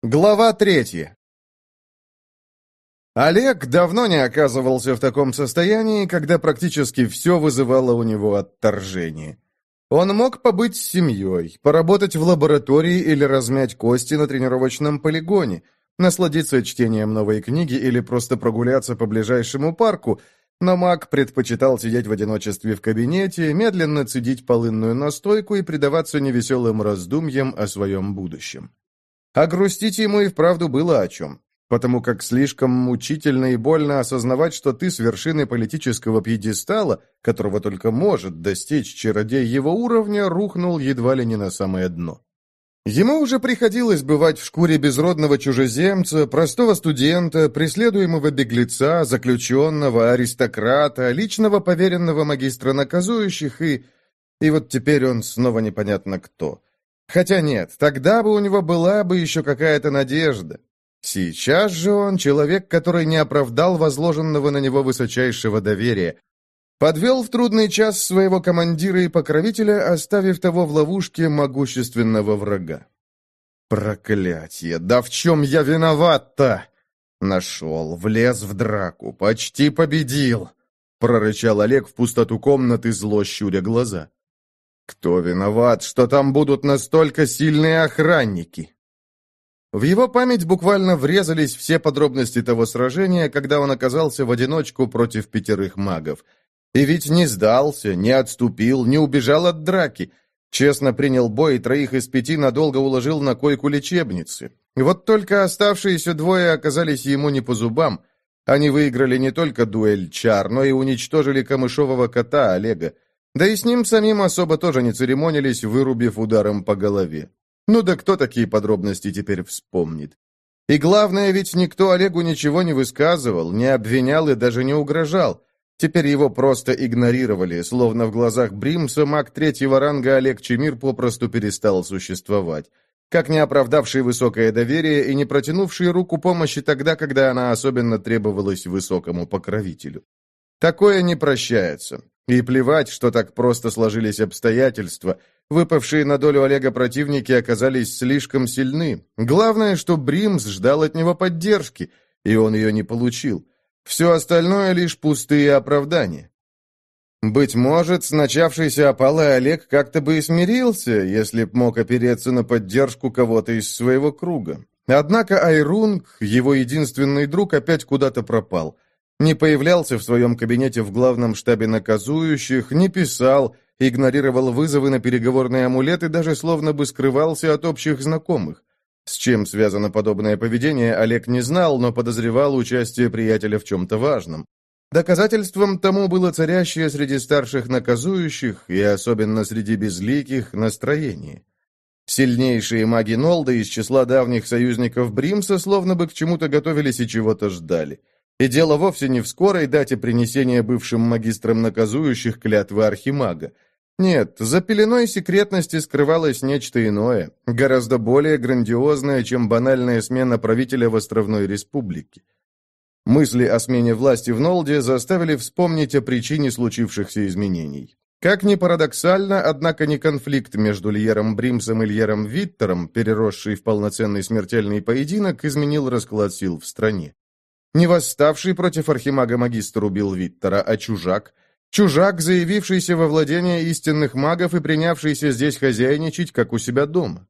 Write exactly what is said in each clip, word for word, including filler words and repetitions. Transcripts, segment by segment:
Глава третья. Олег давно не оказывался в таком состоянии, когда практически все вызывало у него отторжение. Он мог побыть с семьей, поработать в лаборатории или размять кости на тренировочном полигоне, насладиться чтением новой книги или просто прогуляться по ближайшему парку, но маг предпочитал сидеть в одиночестве в кабинете, медленно цедить полынную настойку и предаваться невеселым раздумьям о своем будущем. А грустить ему и вправду было о чем, потому как слишком мучительно и больно осознавать, что ты с вершины политического пьедестала, которого только может достичь чародей его уровня, рухнул едва ли не на самое дно. Ему уже приходилось бывать в шкуре безродного чужеземца, простого студента, преследуемого беглеца, заключенного, аристократа, личного поверенного магистра наказующих и... И вот теперь он снова непонятно кто. Хотя нет, тогда бы у него была бы еще какая-то надежда. Сейчас же он человек, который не оправдал возложенного на него высочайшего доверия. Подвел в трудный час своего командира и покровителя, оставив того в ловушке могущественного врага. Проклятье! Да в чем я виноват-то? Нашел, влез в драку, почти победил, прорычал Олег в пустоту комнаты, зло щуря глаза. Кто виноват, что там будут настолько сильные охранники? В его память буквально врезались все подробности того сражения, когда он оказался в одиночку против пятерых магов. И ведь не сдался, не отступил, не убежал от драки. Честно принял бой и троих из пяти надолго уложил на койку лечебницы. Вот только оставшиеся двое оказались ему не по зубам. Они выиграли не только дуэль чар, но и уничтожили камышового кота Олега. Да и с ним самим особо тоже не церемонились, вырубив ударом по голове. Ну да кто такие подробности теперь вспомнит? И главное, ведь никто Олегу ничего не высказывал, не обвинял и даже не угрожал. Теперь его просто игнорировали, словно в глазах Бримса маг третьего ранга Олег Чемир попросту перестал существовать, как не оправдавший высокое доверие и не протянувший руку помощи тогда, когда она особенно требовалась высокому покровителю. Такое не прощается. И плевать, что так просто сложились обстоятельства. Выпавшие на долю Олега противники оказались слишком сильны. Главное, что Бримс ждал от него поддержки, и он ее не получил. Все остальное лишь пустые оправдания. Быть может, с начавшейся опалой Олег как-то бы и смирился, если б мог опереться на поддержку кого-то из своего круга. Однако Айрунг, его единственный друг, опять куда-то пропал. Не появлялся в своем кабинете в главном штабе наказующих, не писал, игнорировал вызовы на переговорный амулет и даже словно бы скрывался от общих знакомых. С чем связано подобное поведение, Олег не знал, но подозревал участие приятеля в чем-то важном. Доказательством тому было царящее среди старших наказующих, и особенно среди безликих, настроение. Сильнейшие маги Нолда из числа давних союзников Бримса словно бы к чему-то готовились и чего-то ждали. И дело вовсе не в скорой дате принесения бывшим магистрам наказующих клятвы архимага. Нет, за пеленой секретности скрывалось нечто иное, гораздо более грандиозное, чем банальная смена правителя в Островной Республике. Мысли о смене власти в Нолде заставили вспомнить о причине случившихся изменений. Как ни парадоксально, однако не конфликт между Льером Бримсом и Льером Виттером, переросший в полноценный смертельный поединок, изменил расклад сил в стране. Не восставший против архимага магистр убил Виттера, а чужак. Чужак, заявившийся во владение истинных магов и принявшийся здесь хозяйничать, как у себя дома.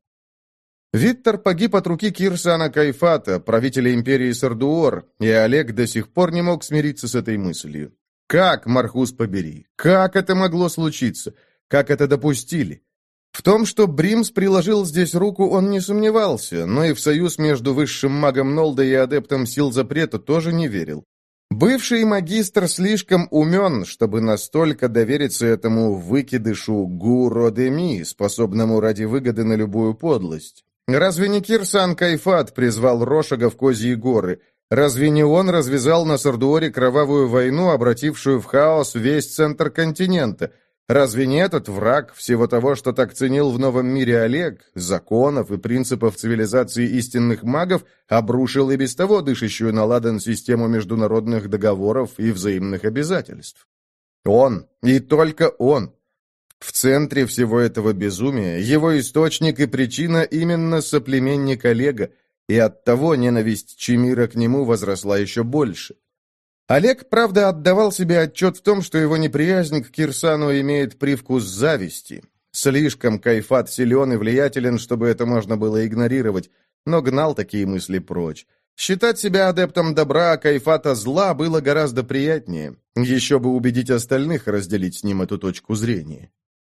Виттер погиб от руки Кирсана Кайфата, правителя империи Сардуор, и Олег до сих пор не мог смириться с этой мыслью. Как, Мархус побери, как это могло случиться? Как это допустили? В том, что Бримс приложил здесь руку, он не сомневался, но и в союз между высшим магом Нолда и адептом сил запрета тоже не верил. Бывший магистр слишком умен, чтобы настолько довериться этому выкидышу Гуродеми, способному ради выгоды на любую подлость. Разве не Кирсан Кайфат призвал Рошага в Козьи горы? Разве не он развязал на Сардуоре кровавую войну, обратившую в хаос весь центр континента? Разве не этот враг всего того, что так ценил в новом мире Олег, законов и принципов цивилизации истинных магов, обрушил и без того дышащую на ладан систему международных договоров и взаимных обязательств? Он, и только он. В центре всего этого безумия, его источник и причина именно соплеменник Олега, и оттого ненависть Чимира к нему возросла еще больше. Олег, правда, отдавал себе отчет в том, что его неприязнь к Кирсану имеет привкус зависти. Слишком Кайфат силен и влиятелен, чтобы это можно было игнорировать, но гнал такие мысли прочь. Считать себя адептом добра, а Кайфата зла было гораздо приятнее. Еще бы убедить остальных разделить с ним эту точку зрения.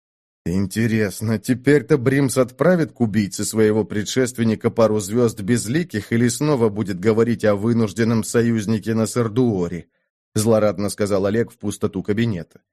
Интересно, теперь-то Бримс отправит к убийце своего предшественника пару звезд безликих или снова будет говорить о вынужденном союзнике на Сардуоре? Злорадно сказал Олег в пустоту кабинета.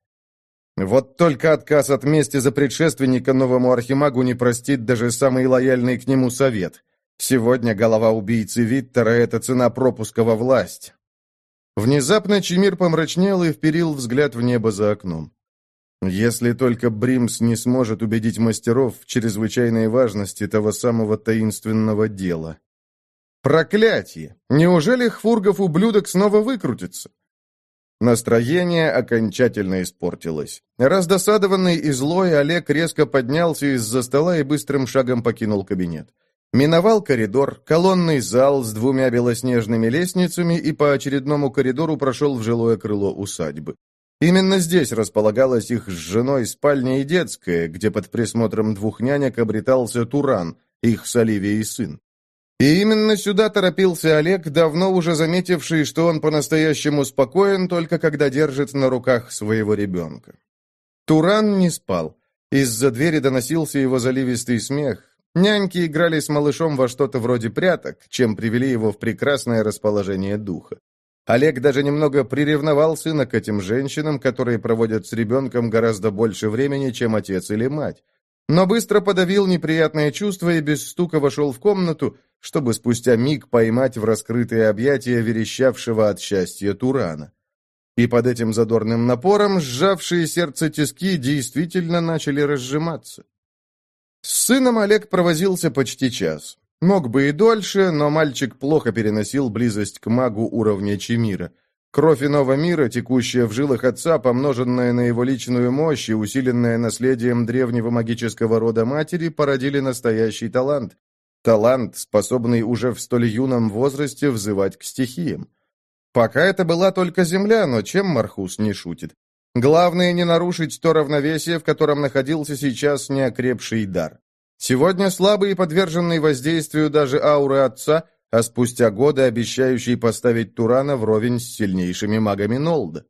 Вот только отказ от мести за предшественника новому архимагу не простит даже самый лояльный к нему совет. Сегодня голова убийцы Виттера — это цена пропуска во власть. Внезапно Чимир помрачнел и вперил взгляд в небо за окном. Если только Бримс не сможет убедить мастеров в чрезвычайной важности того самого таинственного дела. Проклятие! Неужели Хфургов-ублюдок снова выкрутится? Настроение окончательно испортилось. Раздосадованный и злой, Олег резко поднялся из-за стола и быстрым шагом покинул кабинет. Миновал коридор, колонный зал с двумя белоснежными лестницами и по очередному коридору прошел в жилое крыло усадьбы. Именно здесь располагалась их с женой спальня и детская, где под присмотром двух нянек обретался Туран, их с Оливией сын. И именно сюда торопился Олег, давно уже заметивший, что он по-настоящему спокоен, только когда держит на руках своего ребенка. Туран не спал. Из-за двери доносился его заливистый смех. Няньки играли с малышом во что-то вроде пряток, чем привели его в прекрасное расположение духа. Олег даже немного приревновал сына к этим женщинам, которые проводят с ребенком гораздо больше времени, чем отец или мать. Но быстро подавил неприятное чувство и без стука вошел в комнату, чтобы спустя миг поймать в раскрытые объятия верещавшего от счастья Турана. И под этим задорным напором сжавшие сердце тиски действительно начали разжиматься. С сыном Олег провозился почти час. Мог бы и дольше, но мальчик плохо переносил близость к магу уровня Чимира. Кровь иного мира, текущая в жилах отца, помноженная на его личную мощь и усиленная наследием древнего магического рода матери, породили настоящий талант. Талант, способный уже в столь юном возрасте взывать к стихиям. Пока это была только земля, но чем Мархус не шутит? Главное не нарушить то равновесие, в котором находился сейчас неокрепший дар. Сегодня слабый и подверженный воздействию даже ауры отца, а спустя годы обещающий поставить Турана вровень с сильнейшими магами Нолда.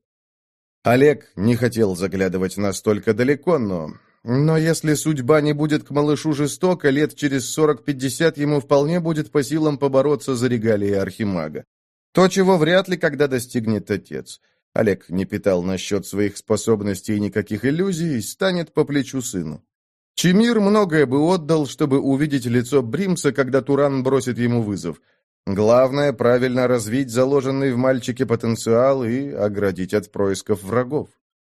Олег не хотел заглядывать настолько далеко, но... Но если судьба не будет к малышу жестока, лет через сорок-пятьдесят ему вполне будет по силам побороться за регалии архимага. То, чего вряд ли когда достигнет отец. Олег не питал насчет своих способностей никаких иллюзий, станет по плечу сыну. Чимир многое бы отдал, чтобы увидеть лицо Бримса, когда Туран бросит ему вызов. Главное, правильно развить заложенный в мальчике потенциал и оградить от происков врагов.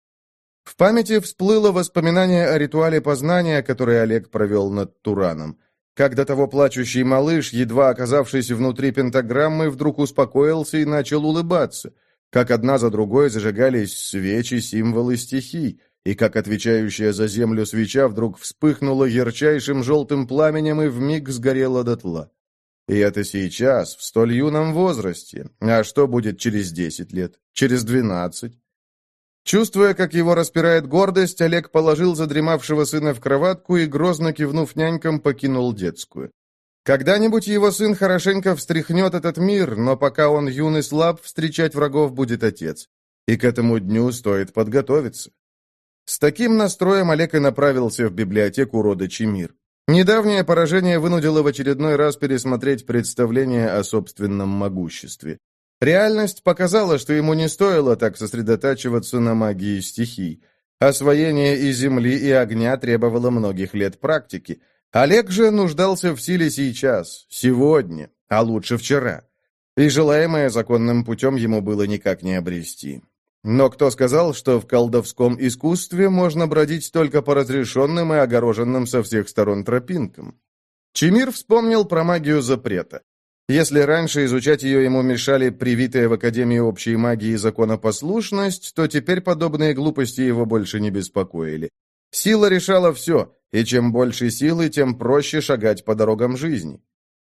В памяти всплыло воспоминание о ритуале познания, который Олег провел над Тураном. Когда того плачущий малыш, едва оказавшись внутри пентаграммы, вдруг успокоился и начал улыбаться, как одна за другой зажигались свечи, символы стихий, и как отвечающая за землю свеча вдруг вспыхнула ярчайшим желтым пламенем и вмиг сгорела дотла. И это сейчас, в столь юном возрасте. А что будет через десять лет? Через двенадцать? Чувствуя, как его распирает гордость, Олег положил задремавшего сына в кроватку и, грозно кивнув нянькам, покинул детскую. Когда-нибудь его сын хорошенько встряхнет этот мир, но пока он юн и слаб, встречать врагов будет отец. И к этому дню стоит подготовиться. С таким настроем Олег и направился в библиотеку рода Чимир. Недавнее поражение вынудило в очередной раз пересмотреть представление о собственном могуществе. Реальность показала, что ему не стоило так сосредотачиваться на магии стихий. Освоение и земли, и огня требовало многих лет практики. Олег же нуждался в силе сейчас, сегодня, а лучше вчера. И желаемое законным путем ему было никак не обрести. Но кто сказал, что в колдовском искусстве можно бродить только по разрешенным и огороженным со всех сторон тропинкам? Чимир вспомнил про магию запрета. Если раньше изучать ее ему мешали привитая в Академии общей магии законопослушность, то теперь подобные глупости его больше не беспокоили. Сила решала все, и чем больше силы, тем проще шагать по дорогам жизни.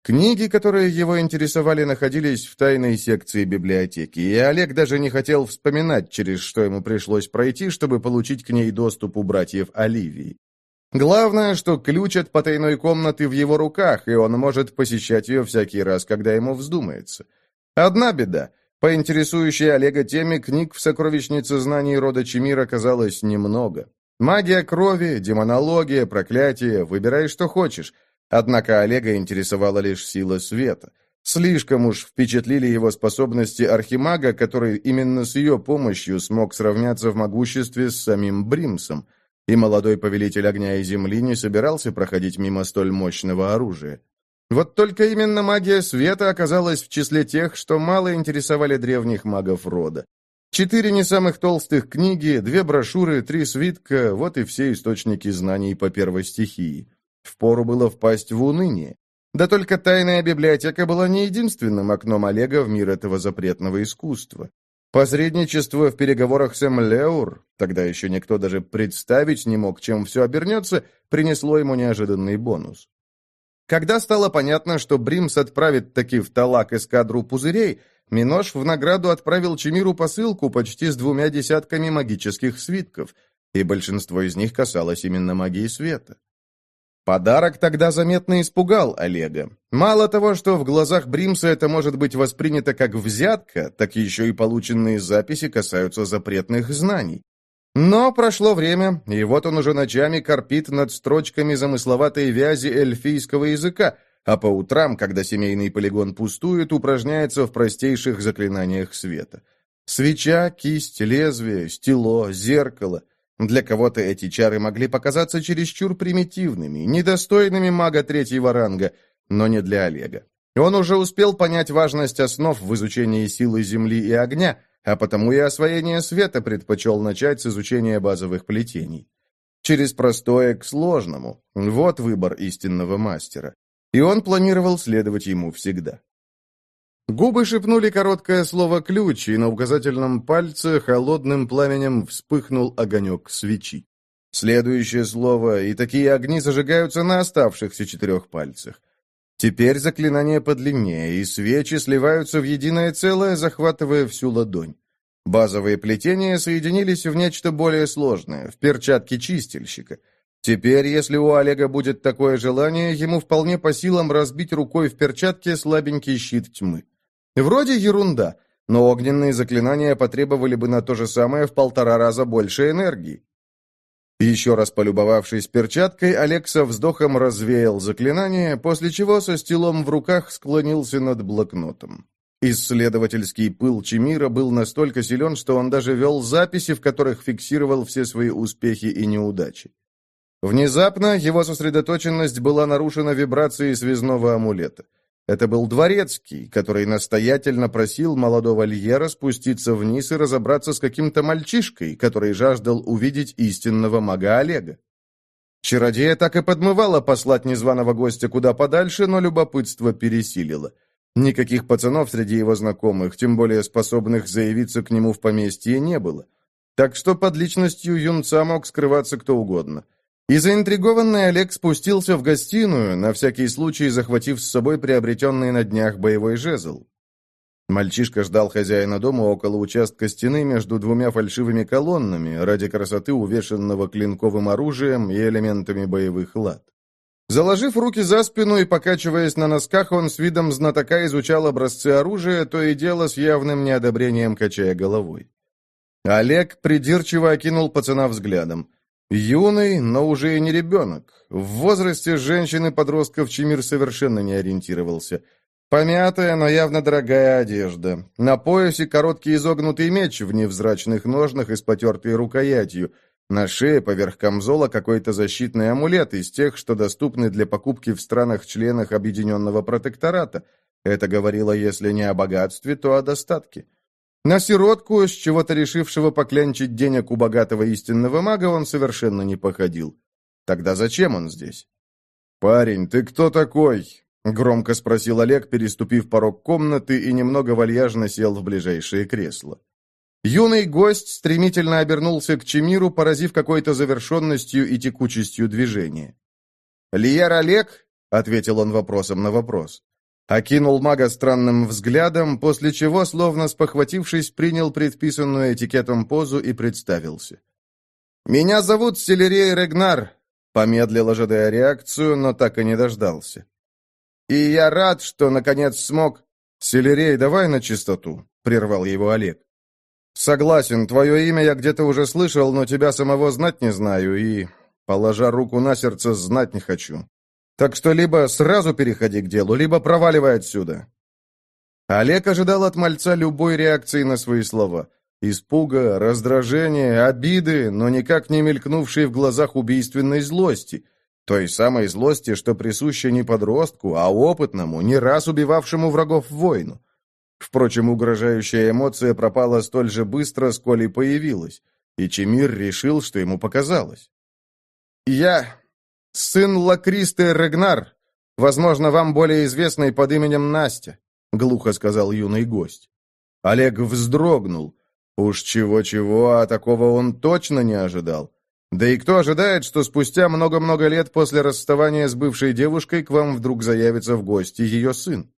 Книги, которые его интересовали, находились в тайной секции библиотеки, и Олег даже не хотел вспоминать, через что ему пришлось пройти, чтобы получить к ней доступ у братьев Оливии. Главное, что ключ от потайной комнаты в его руках, и он может посещать ее всякий раз, когда ему вздумается. Одна беда. По интересующей Олега теме книг в сокровищнице знаний рода Чимир оказалось немного. Магия крови, демонология, проклятие, выбирай, что хочешь. Однако Олега интересовала лишь сила света. Слишком уж впечатлили его способности архимага, который именно с ее помощью смог сравняться в могуществе с самим Бримсом. И молодой повелитель огня и земли не собирался проходить мимо столь мощного оружия. Вот только именно магия света оказалась в числе тех, что мало интересовали древних магов рода. Четыре не самых толстых книги, две брошюры, три свитка – вот и все источники знаний по первой стихии. Впору было впасть в уныние. Да только тайная библиотека была не единственным окном Олега в мир этого запретного искусства. Посредничество в переговорах с Эмлеур, тогда еще никто даже представить не мог, чем все обернется, принесло ему неожиданный бонус. Когда стало понятно, что Бримс отправит таки в Талак эскадру пузырей, Минош в награду отправил Чимиру посылку почти с двумя десятками магических свитков, и большинство из них касалось именно магии света. Подарок тогда заметно испугал Олега. Мало того, что в глазах Бримса это может быть воспринято как взятка, так еще и полученные записи касаются запретных знаний. Но прошло время, и вот он уже ночами корпит над строчками замысловатой вязи эльфийского языка, а по утрам, когда семейный полигон пустует, упражняется в простейших заклинаниях света. Свеча, кисть, лезвие, стело, зеркало. Для кого-то эти чары могли показаться чересчур примитивными, недостойными мага третьего ранга, но не для Олега. Он уже успел понять важность основ в изучении силы земли и огня, а потому и освоение света предпочел начать с изучения базовых плетений. Через простое к сложному. Вот выбор истинного мастера. И он планировал следовать ему всегда. Губы шепнули короткое слово «ключ», и на указательном пальце холодным пламенем вспыхнул огонек свечи. Следующее слово, и такие огни зажигаются на оставшихся четырех пальцах. Теперь заклинание подлиннее, и свечи сливаются в единое целое, захватывая всю ладонь. Базовые плетения соединились в нечто более сложное, в перчатки чистильщика. Теперь, если у Олега будет такое желание, ему вполне по силам разбить рукой в перчатке слабенький щит тьмы. Вроде ерунда, но огненные заклинания потребовали бы на то же самое в полтора раза больше энергии. Еще раз полюбовавшись перчаткой, Олег со вздохом развеял заклинание, после чего со стилом в руках склонился над блокнотом. Исследовательский пыл Чимира был настолько силен, что он даже вел записи, в которых фиксировал все свои успехи и неудачи. Внезапно его сосредоточенность была нарушена вибрацией связного амулета. Это был дворецкий, который настоятельно просил молодого Льера спуститься вниз и разобраться с каким-то мальчишкой, который жаждал увидеть истинного мага Олега. Чародея так и подмывало послать незваного гостя куда подальше, но любопытство пересилило. Никаких пацанов среди его знакомых, тем более способных заявиться к нему в поместье, не было. Так что под личностью юнца мог скрываться кто угодно. И заинтригованный Олег спустился в гостиную, на всякий случай захватив с собой приобретенный на днях боевой жезл. Мальчишка ждал хозяина дома около участка стены между двумя фальшивыми колоннами, ради красоты увешанного клинковым оружием и элементами боевых лад. Заложив руки за спину и покачиваясь на носках, он с видом знатока изучал образцы оружия, то и дело с явным неодобрением качая головой. Олег придирчиво окинул пацана взглядом. Юный, но уже и не ребенок. В возрасте женщин и подростков Чимир совершенно не ориентировался. Помятая, но явно дорогая одежда. На поясе короткий изогнутый меч в невзрачных ножнах и с потертой рукоятью. На шее поверх камзола какой-то защитный амулет из тех, что доступны для покупки в странах-членах Объединенного Протектората. Это говорило, если не о богатстве, то о достатке. На сиротку, с чего-то решившего поклянчить денег у богатого истинного мага, он совершенно не походил. Тогда зачем он здесь? «Парень, ты кто такой?» — громко спросил Олег, переступив порог комнаты и немного вальяжно сел в ближайшее кресло. Юный гость стремительно обернулся к Чимиру, поразив какой-то завершенностью и текучестью движения. «Льер Олег?» — ответил он вопросом на вопрос. Окинул мага странным взглядом, после чего, словно спохватившись, принял предписанную этикетом позу и представился. «Меня зовут Селерей Регнар», — помедлил, ожидая реакцию, но так и не дождался. «И я рад, что, наконец, смог...» «Селерей, давай на чистоту», — прервал его Олег. «Согласен, твое имя я где-то уже слышал, но тебя самого знать не знаю и, положа руку на сердце, знать не хочу. Так что либо сразу переходи к делу, либо проваливай отсюда». Олег ожидал от мальца любой реакции на свои слова. Испуга, раздражения, обиды, но никак не мелькнувшей в глазах убийственной злости. Той самой злости, что присуща не подростку, а опытному, не раз убивавшему врагов воину. Впрочем, угрожающая эмоция пропала столь же быстро, сколь и появилась, и Чемир решил, что ему показалось. «Я... сын Лакристы Регнар, возможно, вам более известный под именем Настя», — глухо сказал юный гость. Олег вздрогнул. Уж чего-чего, а такого он точно не ожидал. Да и кто ожидает, что спустя много-много лет после расставания с бывшей девушкой к вам вдруг заявится в гости ее сын?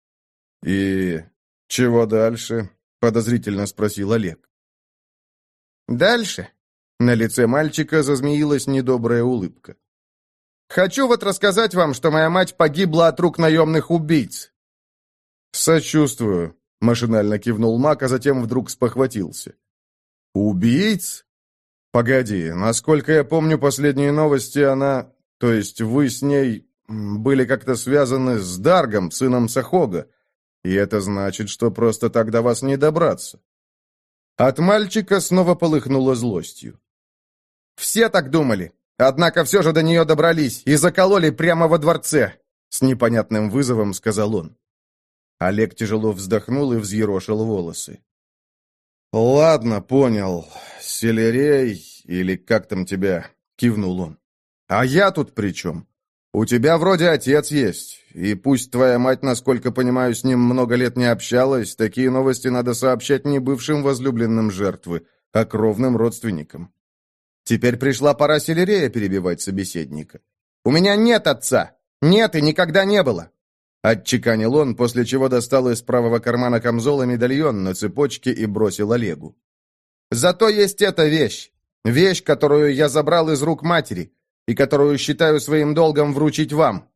«И чего дальше?» — подозрительно спросил Олег. «Дальше?» — на лице мальчика зазмеилась недобрая улыбка. «Хочу вот рассказать вам, что моя мать погибла от рук наемных убийц». «Сочувствую», — машинально кивнул маг, а затем вдруг спохватился. «Убийц? Погоди, насколько я помню последние новости, она... То есть вы с ней были как-то связаны с Даргом, сыном Сахога, и это значит, что просто так до вас не добраться». От мальчика снова полыхнуло злостью. «Все так думали. Однако все же до нее добрались и закололи прямо во дворце», — с непонятным вызовом сказал он. Олег тяжело вздохнул и взъерошил волосы. «Ладно, понял. Селерей, или как там тебя?» — кивнул он. «А я тут при чем? У тебя вроде отец есть, и пусть твоя мать, насколько понимаю, с ним много лет не общалась, такие новости надо сообщать не бывшим возлюбленным жертвы, а кровным родственникам». Теперь пришла пора Селерея перебивать собеседника. «У меня нет отца! Нет и никогда не было!» Отчеканил он, после чего достал из правого кармана камзола медальон на цепочке и бросил Олегу. «Зато есть эта вещь. Вещь, которую я забрал из рук матери, и которую считаю своим долгом вручить вам».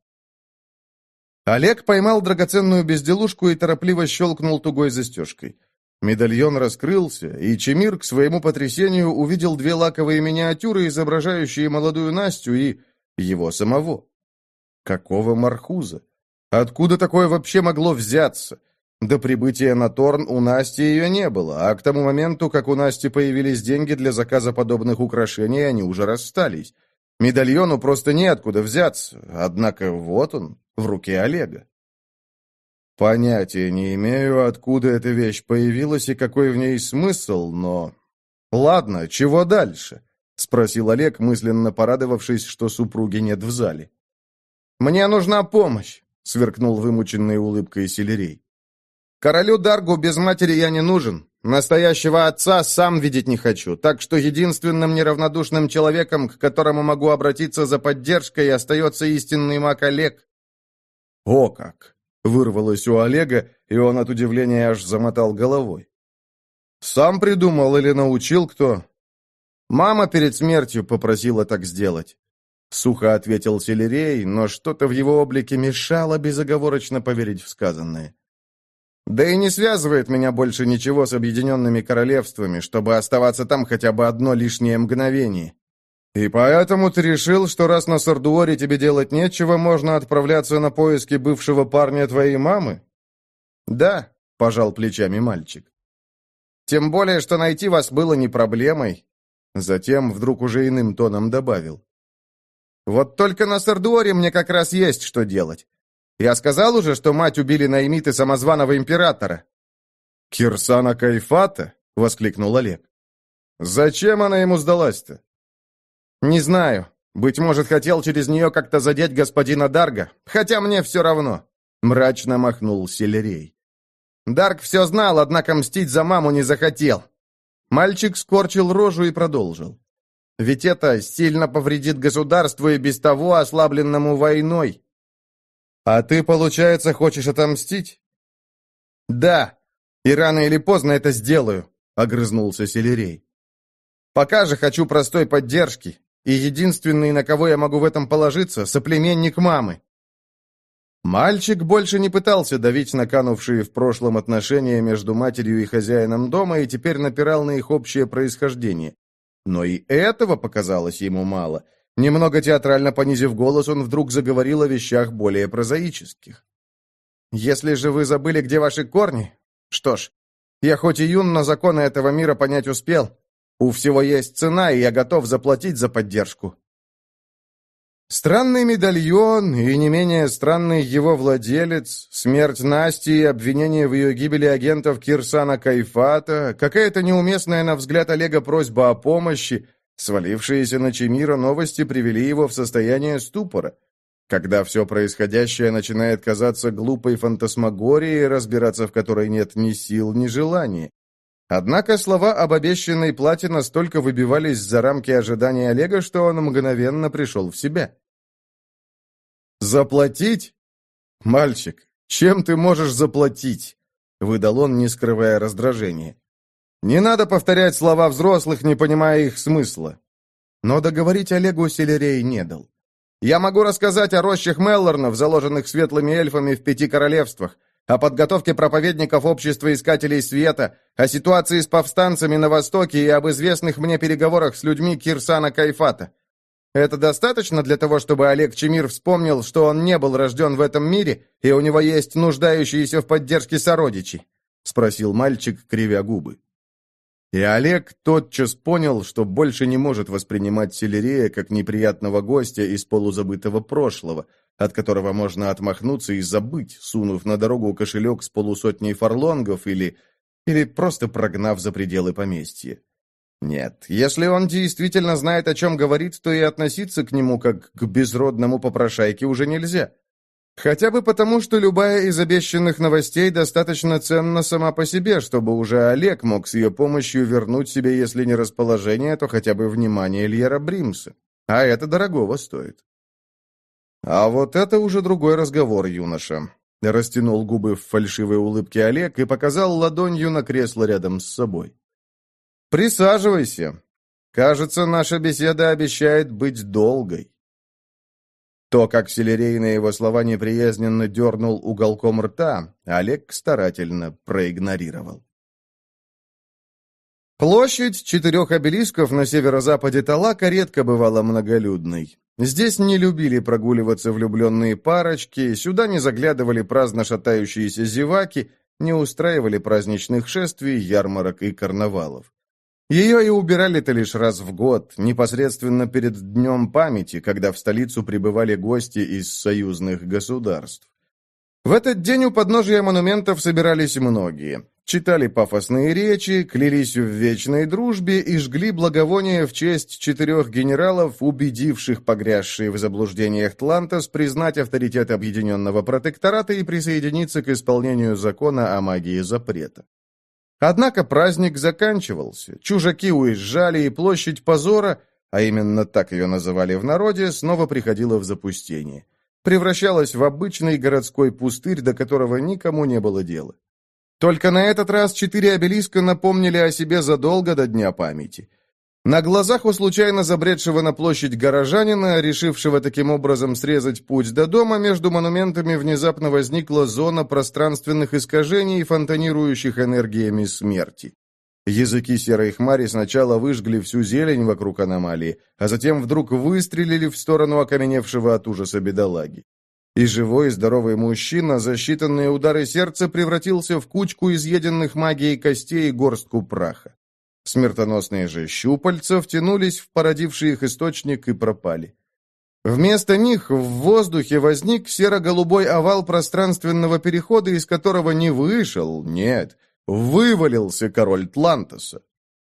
Олег поймал драгоценную безделушку и торопливо щелкнул тугой застежкой. Медальон раскрылся, и Чемир, к своему потрясению, увидел две лаковые миниатюры, изображающие молодую Настю и его самого. Какого мархуза? Откуда такое вообще могло взяться? До прибытия на Торн у Насти ее не было, а к тому моменту, как у Насти появились деньги для заказа подобных украшений, они уже расстались. Медальону просто неоткуда взяться, однако вот он, в руке Олега. Понятия не имею, откуда эта вещь появилась и какой в ней смысл, но... Ладно, чего дальше? Спросил Олег, мысленно порадовавшись, что супруги нет в зале. «Мне нужна помощь», — сверкнул вымученной улыбкой Селерей. «Королю Даргу без матери я не нужен. Настоящего отца сам видеть не хочу, так что единственным неравнодушным человеком, к которому могу обратиться за поддержкой, остается истинный маг Олег». «О как!» — вырвалось у Олега, и он от удивления аж замотал головой. «Сам придумал или научил кто?» «Мама перед смертью попросила так сделать», — сухо ответил Селерей, но что-то в его облике мешало безоговорочно поверить в сказанное. «Да и не связывает меня больше ничего с Объединенными Королевствами, чтобы оставаться там хотя бы одно лишнее мгновение. И поэтому ты решил, что раз на Сардуоре тебе делать нечего, можно отправляться на поиски бывшего парня твоей мамы?» «Да», — пожал плечами мальчик. «Тем более, что найти вас было не проблемой». Затем вдруг уже иным тоном добавил. «Вот только на Сардуоре мне как раз есть что делать. Я сказал уже, что мать убили наймиты самозваного императора». «Кирсана Кайфата?» — воскликнул Олег. «Зачем она ему сдалась-то?» «Не знаю. Быть может, хотел через нее как-то задеть господина Дарга, хотя мне все равно», — мрачно махнул Селерей. «Дарг все знал, однако мстить за маму не захотел». Мальчик скорчил рожу и продолжил. «Ведь это сильно повредит государству и без того ослабленному войной». А ты, получается, хочешь отомстить? Да, и рано или поздно это сделаю, огрызнулся Селерей. Пока же хочу простой поддержки, и единственный, на кого я могу в этом положиться, соплеменник мамы. Мальчик больше не пытался давить на канувшие в прошлом отношения между матерью и хозяином дома и теперь напирал на их общее происхождение. Но и этого показалось ему мало. Немного театрально понизив голос, он вдруг заговорил о вещах более прозаических. «Если же вы забыли, где ваши корни? Что ж, я хоть и юн, но законы этого мира понять успел. У всего есть цена, и я готов заплатить за поддержку». Странный медальон и не менее странный его владелец, смерть Насти и обвинение в ее гибели агентов Кирсана Кайфата, какая-то неуместная на взгляд Олега просьба о помощи, свалившиеся на Чемира новости привели его в состояние ступора. Когда все происходящее начинает казаться глупой фантасмагорией, разбираться в которой нет ни сил, ни желания. Однако слова об обещанной плате настолько выбивались за рамки ожиданий Олега, что он мгновенно пришел в себя. «Заплатить? Мальчик, чем ты можешь заплатить?» — выдал он, не скрывая раздражения. «Не надо повторять слова взрослых, не понимая их смысла». Но договорить Олегу Селерей не дал. «Я могу рассказать о рощах Меллорнов, заложенных светлыми эльфами в пяти королевствах, о подготовке проповедников общества искателей света, о ситуации с повстанцами на Востоке и об известных мне переговорах с людьми Кирсана Кайфата. Это достаточно для того, чтобы Олег Чемир вспомнил, что он не был рожден в этом мире, и у него есть нуждающиеся в поддержке сородичи?» — спросил мальчик, кривя губы. И Олег тотчас понял, что больше не может воспринимать Селерея как неприятного гостя из полузабытого прошлого, от которого можно отмахнуться и забыть, сунув на дорогу кошелек с полусотней фарлонгов или... или просто прогнав за пределы поместья. Нет, если он действительно знает, о чем говорит, то и относиться к нему как к безродному попрошайке уже нельзя. Хотя бы потому, что любая из обещанных новостей достаточно ценна сама по себе, чтобы уже Олег мог с ее помощью вернуть себе, если не расположение, то хотя бы внимание Льера Бримса. А это дорогого стоит. А вот это уже другой разговор, юноша. Растянул губы в фальшивой улыбке Олег и показал ладонью на кресло рядом с собой. «Присаживайся. Кажется, наша беседа обещает быть долгой». То, как Селерей на его слова неприязненно дернул уголком рта, Олег старательно проигнорировал. Площадь четырех обелисков на северо-западе Талака редко бывала многолюдной. Здесь не любили прогуливаться влюбленные парочки, сюда не заглядывали праздно шатающиеся зеваки, не устраивали праздничных шествий, ярмарок и карнавалов. Ее и убирали-то лишь раз в год, непосредственно перед Днем памяти, когда в столицу прибывали гости из союзных государств. В этот день у подножия монументов собирались многие. Читали пафосные речи, клялись в вечной дружбе и жгли благовония в честь четырех генералов, убедивших погрязшие в заблуждениях Тлантос признать авторитет Объединенного Протектората и присоединиться к исполнению закона о магии запрета. Однако праздник заканчивался, чужаки уезжали, и площадь позора, а именно так ее называли в народе, снова приходила в запустение. Превращалась в обычный городской пустырь, до которого никому не было дела. Только на этот раз четыре обелиска напомнили о себе задолго до Дня памяти. На глазах у случайно забредшего на площадь горожанина, решившего таким образом срезать путь до дома, между монументами внезапно возникла зона пространственных искажений, фонтанирующих энергиями смерти. Языки серой хмари сначала выжгли всю зелень вокруг аномалии, а затем вдруг выстрелили в сторону окаменевшего от ужаса бедолаги. И живой и здоровый мужчина за считанные удары сердца превратился в кучку изъеденных магией костей и горстку праха. Смертоносные же щупальца втянулись в породивший их источник и пропали. Вместо них в воздухе возник серо-голубой овал пространственного перехода, из которого не вышел, нет, вывалился король Тлантоса.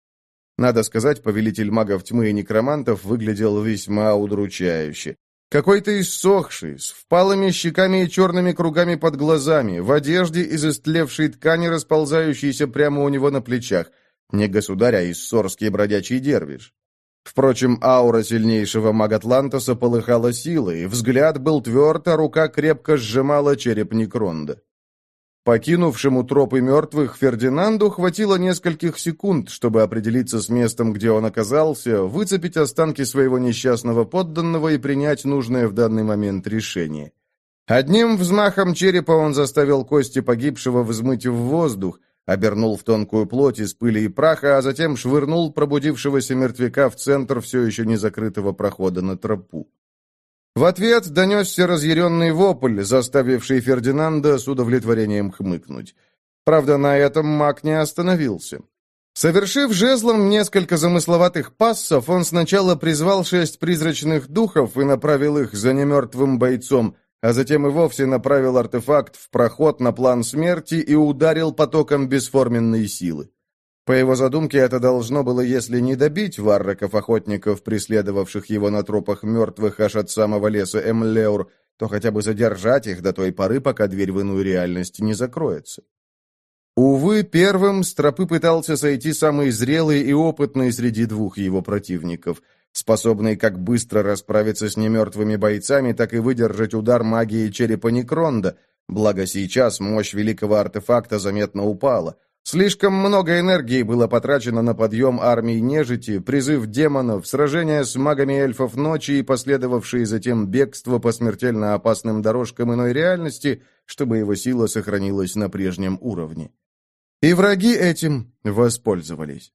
Надо сказать, повелитель магов тьмы и некромантов выглядел весьма удручающе. Какой-то иссохший, с впалыми щеками и черными кругами под глазами, в одежде из истлевшей ткани, расползающейся прямо у него на плечах. Не государь, а иссорский бродячий дервиш. Впрочем, аура сильнейшего мага Атлантоса полыхала силой, взгляд был тверд, а рука крепко сжимала череп Некронда. Покинувшему тропы мертвых Фердинанду хватило нескольких секунд, чтобы определиться с местом, где он оказался, выцепить останки своего несчастного подданного и принять нужное в данный момент решение. Одним взмахом черепа он заставил кости погибшего взмыть в воздух, обернул в тонкую плоть из пыли и праха, а затем швырнул пробудившегося мертвяка в центр все еще не закрытого прохода на тропу. В ответ донесся разъяренный вопль, заставивший Фердинанда с удовлетворением хмыкнуть. Правда, на этом маг не остановился. Совершив жезлом несколько замысловатых пассов, он сначала призвал шесть призрачных духов и направил их за немертвым бойцом, а затем и вовсе направил артефакт в проход на план смерти и ударил потоком бесформенной силы. По его задумке, это должно было, если не добить варраков-охотников, преследовавших его на тропах мертвых аж от самого леса Эмлеур, то хотя бы задержать их до той поры, пока дверь в иную реальность не закроется. Увы, первым с тропы пытался сойти самый зрелый и опытный среди двух его противников, способный как быстро расправиться с немертвыми бойцами, так и выдержать удар магии черепа Некронда, благо сейчас мощь великого артефакта заметно упала. Слишком много энергии было потрачено на подъем армии нежити, призыв демонов, сражения с магами эльфов ночи и последовавшие затем бегство по смертельно опасным дорожкам иной реальности, чтобы его сила сохранилась на прежнем уровне. И враги этим воспользовались.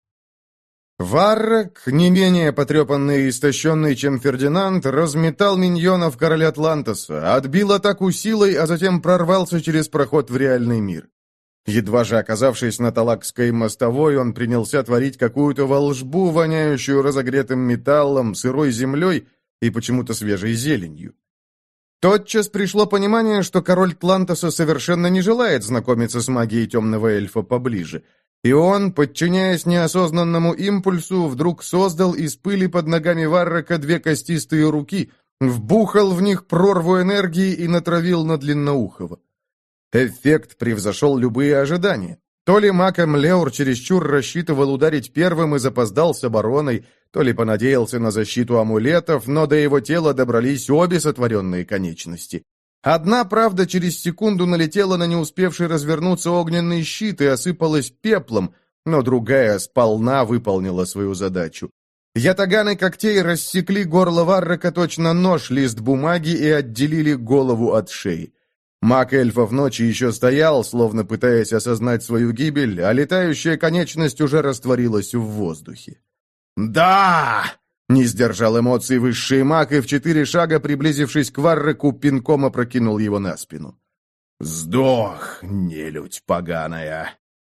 Варрак, не менее потрепанный и истощенный, чем Фердинанд, разметал миньонов короля Атлантоса, отбил атаку силой, а затем прорвался через проход в реальный мир. Едва же оказавшись на Талакской мостовой, он принялся творить какую-то волшбу, воняющую разогретым металлом, сырой землей и почему-то свежей зеленью. Тотчас пришло понимание, что король Тлантоса совершенно не желает знакомиться с магией темного эльфа поближе, и он, подчиняясь неосознанному импульсу, вдруг создал из пыли под ногами Варрака две костистые руки, вбухал в них прорву энергии и натравил на Длинноухого. Эффект превзошел любые ожидания. То ли маг Эмлеур чересчур рассчитывал ударить первым и запоздал с обороной, то ли понадеялся на защиту амулетов, но до его тела добрались обе сотворенные конечности. Одна, правда, через секунду налетела на не успевший развернуться огненный щит и осыпалась пеплом, но другая сполна выполнила свою задачу. Ятаганы когтей рассекли горло Варрака точно нож, лист бумаги и отделили голову от шеи. Маг эльфов ночи еще стоял, словно пытаясь осознать свою гибель, а летающая конечность уже растворилась в воздухе. «Да!» — не сдержал эмоций высший маг и в четыре шага, приблизившись к Варраку, пинком опрокинул его на спину. «Сдох, нелюдь поганая!»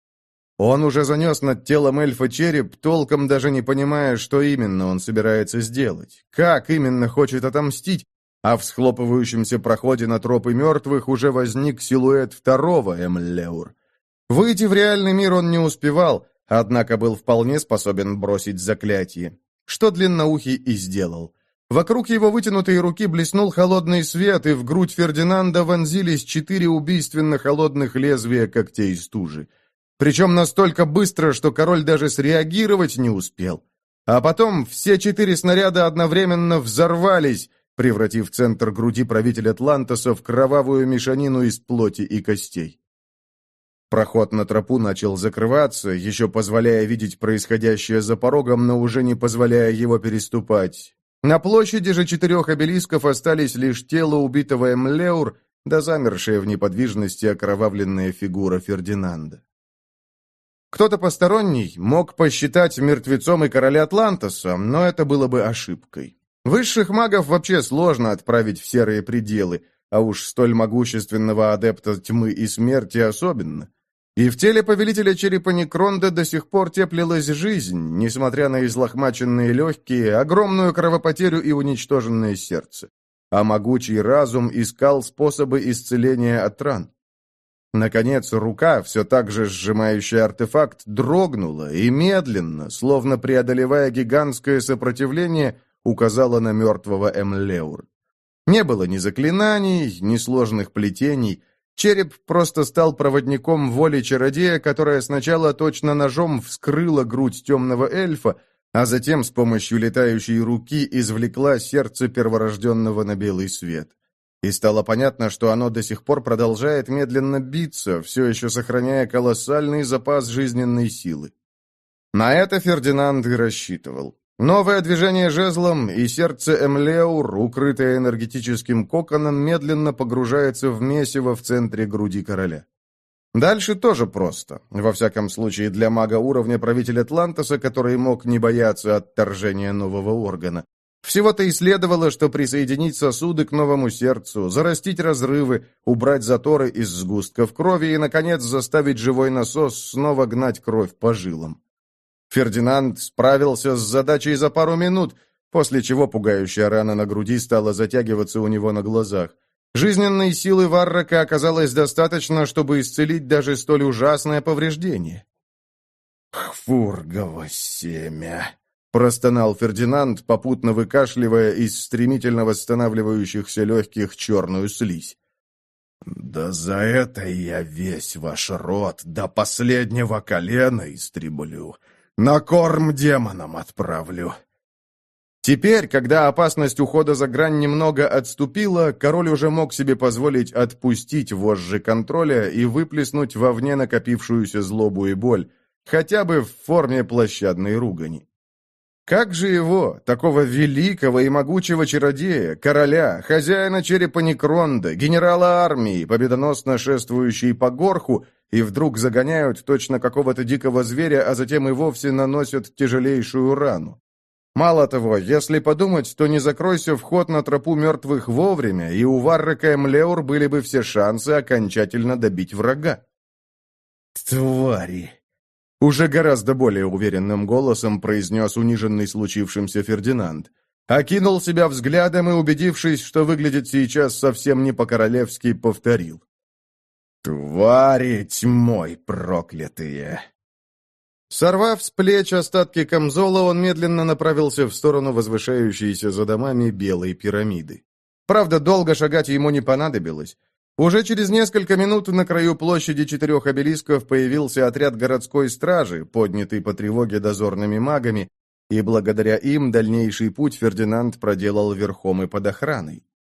Он уже занес над телом эльфа череп, толком даже не понимая, что именно он собирается сделать, как именно хочет отомстить, а в схлопывающемся проходе на тропы мертвых уже возник силуэт второго Эмлеур. Выйти в реальный мир он не успевал, однако был вполне способен бросить заклятие, что Длинноухий и сделал. Вокруг его вытянутой руки блеснул холодный свет, и в грудь Фердинанда вонзились четыре убийственно холодных лезвия когтей стужи. Причем настолько быстро, что король даже среагировать не успел. А потом все четыре снаряда одновременно взорвались, превратив центр груди правителя Атлантоса в кровавую мешанину из плоти и костей. Проход на тропу начал закрываться, еще позволяя видеть происходящее за порогом, но уже не позволяя его переступать. На площади же четырех обелисков остались лишь тело убитого Эмлеур, да замершая в неподвижности окровавленная фигура Фердинанда. Кто-то посторонний мог посчитать мертвецом и короля Атлантоса, но это было бы ошибкой. Высших магов вообще сложно отправить в серые пределы, а уж столь могущественного адепта тьмы и смерти особенно. И в теле повелителя черепа Некронда до сих пор теплилась жизнь, несмотря на излохмаченные легкие, огромную кровопотерю и уничтоженное сердце. А могучий разум искал способы исцеления от ран. Наконец, рука, все так же сжимающая артефакт, дрогнула и медленно, словно преодолевая гигантское сопротивление, указала на мертвого Эмлеур. Не было ни заклинаний, ни сложных плетений. Череп просто стал проводником воли чародея, которая сначала точно ножом вскрыла грудь темного эльфа, а затем с помощью летающей руки извлекла сердце перворожденного на белый свет. И стало понятно, что оно до сих пор продолжает медленно биться, все еще сохраняя колоссальный запас жизненной силы. На это Фердинанд и рассчитывал. Новое движение жезлом, и сердце Эмлеур, укрытое энергетическим коконом, медленно погружается в месиво в центре груди короля. Дальше тоже просто. Во всяком случае, для мага уровня правителя Атлантоса, который мог не бояться отторжения нового органа. Всего-то и следовало, что присоединить сосуды к новому сердцу, зарастить разрывы, убрать заторы из сгустков крови и, наконец, заставить живой насос снова гнать кровь по жилам. Фердинанд справился с задачей за пару минут, после чего пугающая рана на груди стала затягиваться у него на глазах. Жизненной силы Варрака оказалось достаточно, чтобы исцелить даже столь ужасное повреждение. «Хфургово семя!» — простонал Фердинанд, попутно выкашливая из стремительно восстанавливающихся легких черную слизь. «Да за это я весь ваш род до последнего колена истреблю, на корм демонам отправлю». Теперь, когда опасность ухода за грань немного отступила, король уже мог себе позволить отпустить вожжи контроля и выплеснуть вовне накопившуюся злобу и боль, хотя бы в форме площадной ругани. Как же его, такого великого и могучего чародея, короля, хозяина черепа Некронда, генерала армии, победоносно шествующей по горху, и вдруг загоняют точно какого-то дикого зверя, а затем и вовсе наносят тяжелейшую рану? Мало того, если подумать, то не закройся вход на тропу мертвых вовремя, и у Варрака Эмлеур были бы все шансы окончательно добить врага. «Твари!» — уже гораздо более уверенным голосом произнес униженный случившимся Фердинанд. Окинул себя взглядом и, убедившись, что выглядит сейчас совсем не по-королевски, повторил. «Твари тьмой проклятые!» Сорвав с плеч остатки камзола, он медленно направился в сторону возвышающейся за домами белой пирамиды. Правда, долго шагать ему не понадобилось. Уже через несколько минут на краю площади четырех обелисков появился отряд городской стражи, поднятый по тревоге дозорными магами, и благодаря им дальнейший путь Фердинанд проделал верхом и под охраной.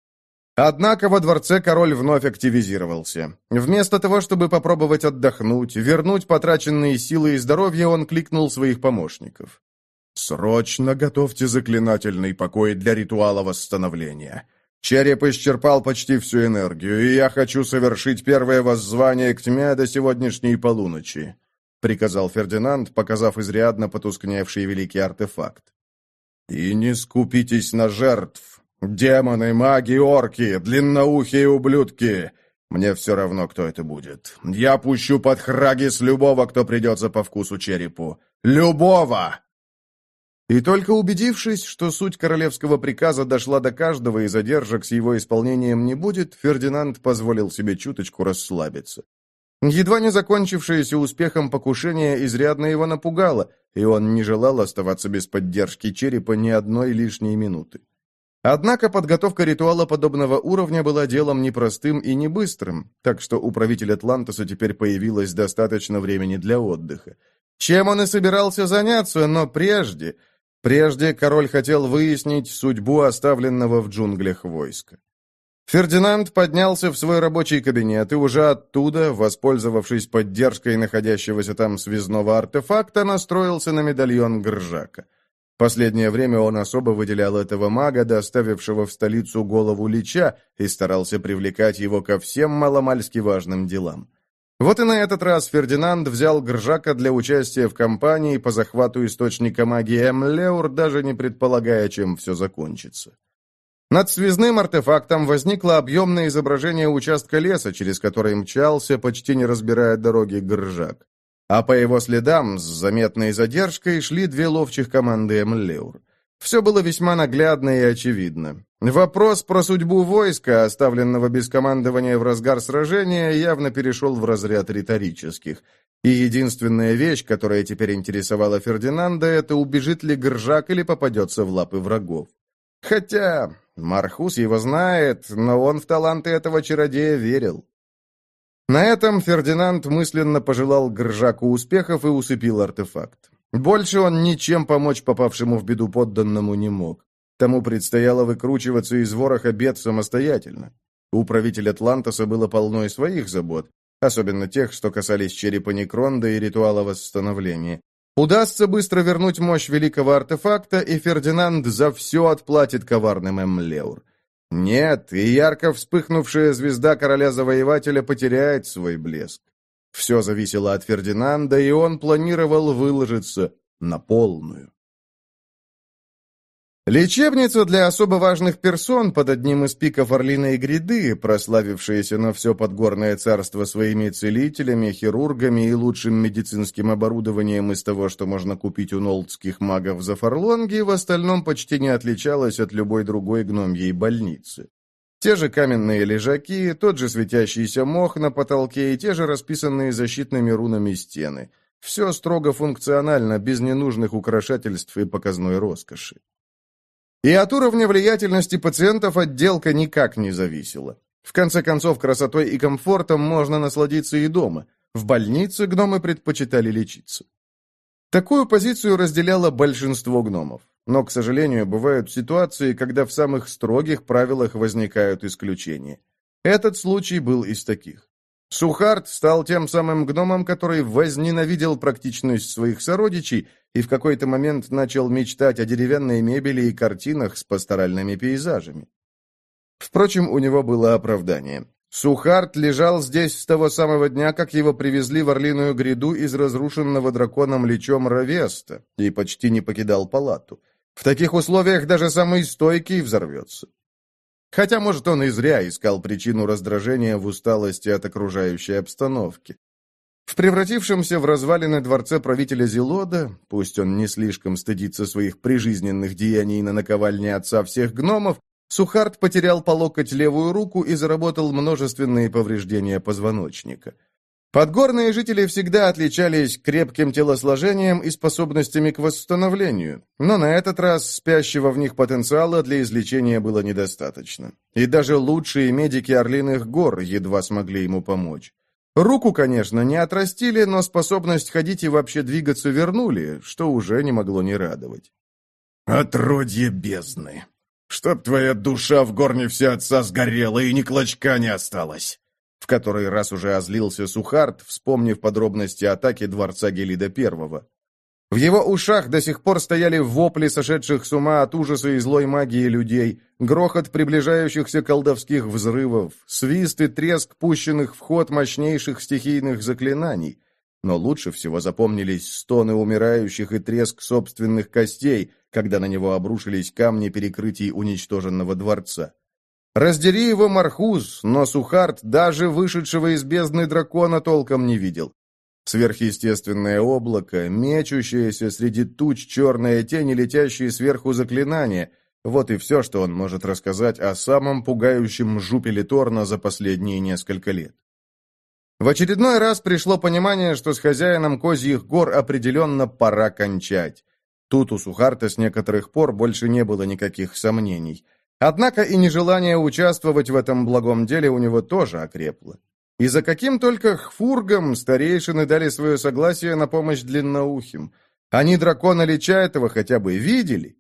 Однако во дворце король вновь активизировался. Вместо того, чтобы попробовать отдохнуть, вернуть потраченные силы и здоровье, он кликнул своих помощников. «Срочно готовьте заклинательный покой для ритуала восстановления. Череп исчерпал почти всю энергию, и я хочу совершить первое воззвание к тьме до сегодняшней полуночи», приказал Фердинанд, показав изрядно потускневший великий артефакт. «И не скупитесь на жертв. Демоны, маги, орки, длинноухие ублюдки. Мне все равно, кто это будет. Я пущу под храгис любого, кто придется по вкусу черепу. Любого!» И только убедившись, что суть королевского приказа дошла до каждого и задержек с его исполнением не будет, Фердинанд позволил себе чуточку расслабиться. Едва не закончившееся успехом покушение изрядно его напугало, и он не желал оставаться без поддержки черепа ни одной лишней минуты. Однако подготовка ритуала подобного уровня была делом непростым и не быстрым, так что у правителя Атлантоса теперь появилось достаточно времени для отдыха. Чем он и собирался заняться, но прежде... Прежде король хотел выяснить судьбу оставленного в джунглях войска. Фердинанд поднялся в свой рабочий кабинет и уже оттуда, воспользовавшись поддержкой находящегося там связного артефакта, настроился на медальон Гржака. Последнее время он особо выделял этого мага, доставившего в столицу голову Лича, и старался привлекать его ко всем маломальски важным делам. Вот и на этот раз Фердинанд взял Гржака для участия в кампании по захвату источника магии Эмлеур, даже не предполагая, чем все закончится. Над связным артефактом возникло объемное изображение участка леса, через который мчался, почти не разбирая дороги, Гржак. А по его следам, с заметной задержкой, шли две ловчих команды Эмлеур. Все было весьма наглядно и очевидно. Вопрос про судьбу войска, оставленного без командования в разгар сражения, явно перешел в разряд риторических. И единственная вещь, которая теперь интересовала Фердинанда, это убежит ли Гржак или попадется в лапы врагов. Хотя Мархус его знает, но он в таланты этого чародея верил. На этом Фердинанд мысленно пожелал Гржаку успехов и усыпил артефакт. Больше он ничем помочь попавшему в беду подданному не мог. Тому предстояло выкручиваться из вороха бед самостоятельно. У правителя Атлантоса было полно и своих забот, особенно тех, что касались черепа Некронда и ритуала восстановления. Удастся быстро вернуть мощь великого артефакта, и Фердинанд за все отплатит коварным Эмлеур. Нет, и ярко вспыхнувшая звезда короля-завоевателя потеряет свой блеск. Все зависело от Фердинанда, и он планировал выложиться на полную. Лечебница для особо важных персон под одним из пиков Орлиной гряды, прославившаяся на все подгорное царство своими целителями, хирургами и лучшим медицинским оборудованием из того, что можно купить у нолдских магов за фарлонги, в остальном почти не отличалась от любой другой гномьей больницы. Те же каменные лежаки, тот же светящийся мох на потолке и те же расписанные защитными рунами стены. Все строго функционально, без ненужных украшательств и показной роскоши. И от уровня влиятельности пациентов отделка никак не зависела. В конце концов, красотой и комфортом можно насладиться и дома. В больнице гномы предпочитали лечиться. Такую позицию разделяло большинство гномов. Но, к сожалению, бывают ситуации, когда в самых строгих правилах возникают исключения. Этот случай был из таких. Сухард стал тем самым гномом, который возненавидел практичность своих сородичей и в какой-то момент начал мечтать о деревянной мебели и картинах с пасторальными пейзажами. Впрочем, у него было оправдание. Сухард лежал здесь с того самого дня, как его привезли в Орлиную гряду из разрушенного драконом Личом Равеста, и почти не покидал палату. В таких условиях даже самый стойкий взорвется. Хотя, может, он и зря искал причину раздражения в усталости от окружающей обстановки. В превратившемся в развалины дворце правителя Зелода, пусть он не слишком стыдится своих прижизненных деяний на наковальне отца всех гномов, Сухард потерял по локоть левую руку и заработал множественные повреждения позвоночника. Подгорные жители всегда отличались крепким телосложением и способностями к восстановлению, но на этот раз спящего в них потенциала для излечения было недостаточно. И даже лучшие медики Орлиных гор едва смогли ему помочь. Руку, конечно, не отрастили, но способность ходить и вообще двигаться вернули, что уже не могло не радовать. «Отродье бездны! Чтоб твоя душа в горне вся отца сгорела и ни клочка не осталось!» В который раз уже озлился Сухард, вспомнив подробности атаки дворца Гелида Первого. В его ушах до сих пор стояли вопли сошедших с ума от ужаса и злой магии людей, грохот приближающихся колдовских взрывов, свист и треск пущенных в ход мощнейших стихийных заклинаний. Но лучше всего запомнились стоны умирающих и треск собственных костей, когда на него обрушились камни перекрытий уничтоженного дворца. Раздери его Мархуз, но Сухард даже вышедшего из бездны дракона толком не видел. Сверхъестественное облако, мечущееся среди туч черная тень и летящие сверху заклинания — вот и все, что он может рассказать о самом пугающем жупеле Торна за последние несколько лет. В очередной раз пришло понимание, что с хозяином Козьих гор определенно пора кончать. Тут у Сухарта с некоторых пор больше не было никаких сомнений. Однако и нежелание участвовать в этом благом деле у него тоже окрепло. И за каким только хфургом старейшины дали свое согласие на помощь длинноухим. Они дракона Лича этого хотя бы видели?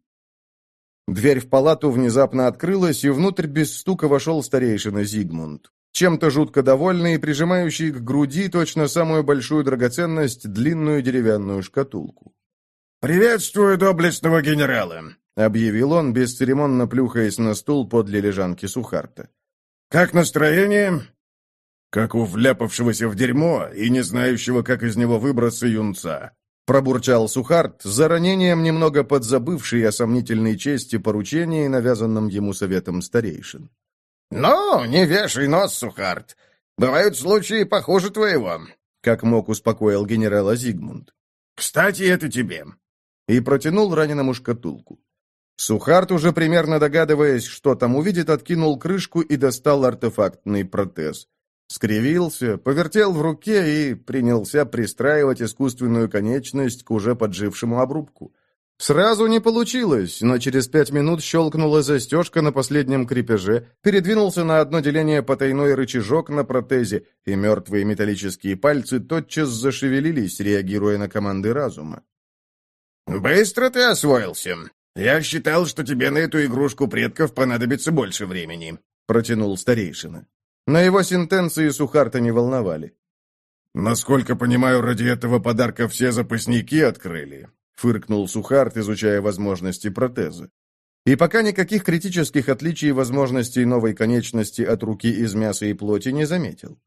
Дверь в палату внезапно открылась, и внутрь без стука вошел старейшина Зигмунд, чем-то жутко довольный и прижимающий к груди точно самую большую драгоценность длинную деревянную шкатулку. «Приветствую доблестного генерала!» — объявил он, бесцеремонно плюхаясь на стул подле лежанки Сухарта. «Как настроение?» «Как у вляпавшегося в дерьмо и не знающего, как из него выбраться юнца», — пробурчал Сухарт, за ранением немного подзабывший о сомнительной чести поручения и навязанном ему советом старейшин. «Ну, не вешай нос, Сухарт. Бывают случаи похуже твоего», — как мог успокоил генерала Зигмунд. «Кстати, это тебе». И протянул раненому шкатулку. Сухарт, уже примерно догадываясь, что там увидит, откинул крышку и достал артефактный протез. Скривился, повертел в руке и принялся пристраивать искусственную конечность к уже поджившему обрубку. Сразу не получилось, но через пять минут щелкнула застежка на последнем крепеже, передвинулся на одно деление потайной рычажок на протезе, и мертвые металлические пальцы тотчас зашевелились, реагируя на команды разума. «Быстро ты освоился. Я считал, что тебе на эту игрушку предков понадобится больше времени», — протянул старейшина. Но его сентенции Сухарта не волновали. «Насколько понимаю, ради этого подарка все запасники открыли», — фыркнул Сухарт, изучая возможности протеза. И пока никаких критических отличий возможностей новой конечности от руки из мяса и плоти не заметил.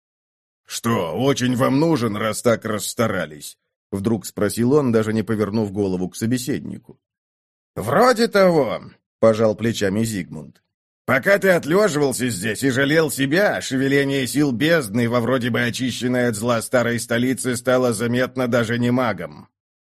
«Что, очень вам нужен, раз так расстарались?» — вдруг спросил он, даже не повернув голову к собеседнику. «Вроде того», — пожал плечами Зигмунд. «Пока ты отлеживался здесь и жалел себя, шевеление сил бездны во вроде бы очищенной от зла старой столицы стало заметно даже не магом».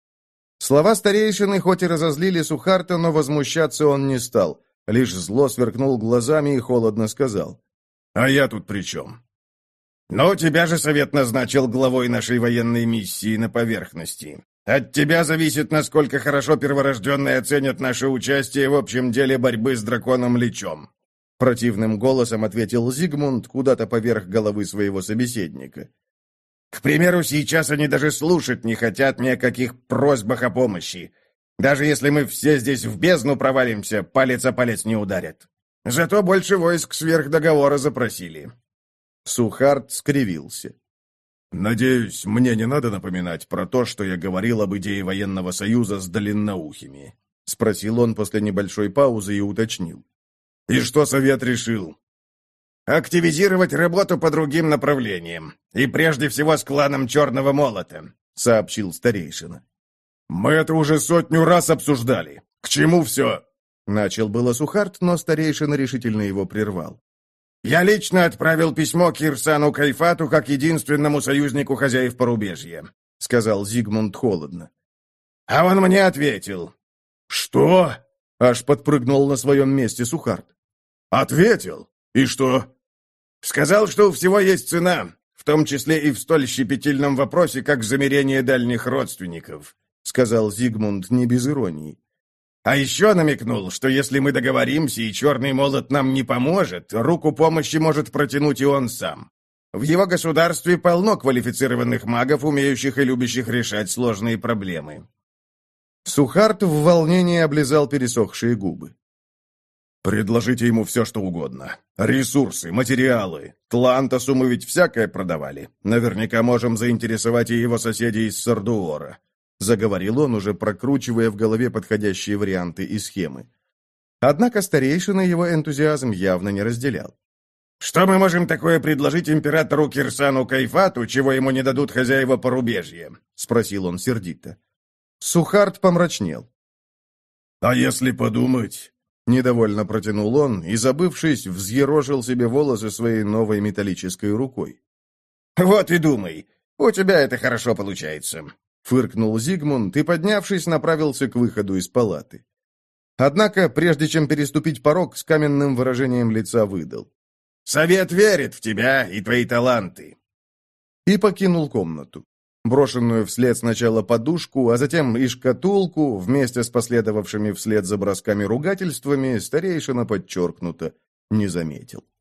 Слова старейшины хоть и разозлили Сухарта, но возмущаться он не стал, лишь зло сверкнул глазами и холодно сказал. «А я тут при чем?» «Ну, тебя же совет назначил главой нашей военной миссии на поверхности. От тебя зависит, насколько хорошо перворожденные оценят наше участие в общем деле борьбы с драконом-личом», противным голосом ответил Зигмунд куда-то поверх головы своего собеседника. «К примеру, сейчас они даже слушать не хотят ни о каких просьбах о помощи. Даже если мы все здесь в бездну провалимся, палец о палец не ударят. Зато больше войск сверх договора запросили». Сухарт скривился. «Надеюсь, мне не надо напоминать про то, что я говорил об идее военного союза с длинноухими?» — спросил он после небольшой паузы и уточнил. «И что совет решил?» «Активизировать работу по другим направлениям, и прежде всего с кланом Черного Молота», — сообщил старейшина. «Мы это уже сотню раз обсуждали. К чему все?» Начал было Сухарт, но старейшина решительно его прервал. «Я лично отправил письмо Кирсану Кайфату как единственному союзнику хозяев порубежья», — сказал Зигмунд холодно. «А он мне ответил». «Что?» — аж подпрыгнул на своем месте Сухарт. «Ответил? И что?» «Сказал, что у всего есть цена, в том числе и в столь щепетильном вопросе, как замерение дальних родственников», — сказал Зигмунд не без иронии. «А еще намекнул, что если мы договоримся и Черный Молот нам не поможет, руку помощи может протянуть и он сам. В его государстве полно квалифицированных магов, умеющих и любящих решать сложные проблемы». Сухарт в волнении облизал пересохшие губы. «Предложите ему все, что угодно. Ресурсы, материалы. Тлантасу мы ведь всякое продавали. Наверняка можем заинтересовать и его соседей из Сардуора», — заговорил он, уже прокручивая в голове подходящие варианты и схемы. Однако старейшина его энтузиазм явно не разделял. «Что мы можем такое предложить императору Кирсану Кайфату, чего ему не дадут хозяева порубежья?» — спросил он сердито. Сухарт помрачнел. «А если подумать?» Недовольно протянул он и, забывшись, взъерошил себе волосы своей новой металлической рукой. «Вот и думай, у тебя это хорошо получается», — фыркнул Зигмунд и, поднявшись, направился к выходу из палаты. Однако, прежде чем переступить порог, с каменным выражением лица выдал. «Совет верит в тебя и твои таланты». И покинул комнату. Брошенную вслед сначала подушку, а затем и шкатулку, вместе с последовавшими вслед за бросками ругательствами, старейшина подчеркнуто не заметил.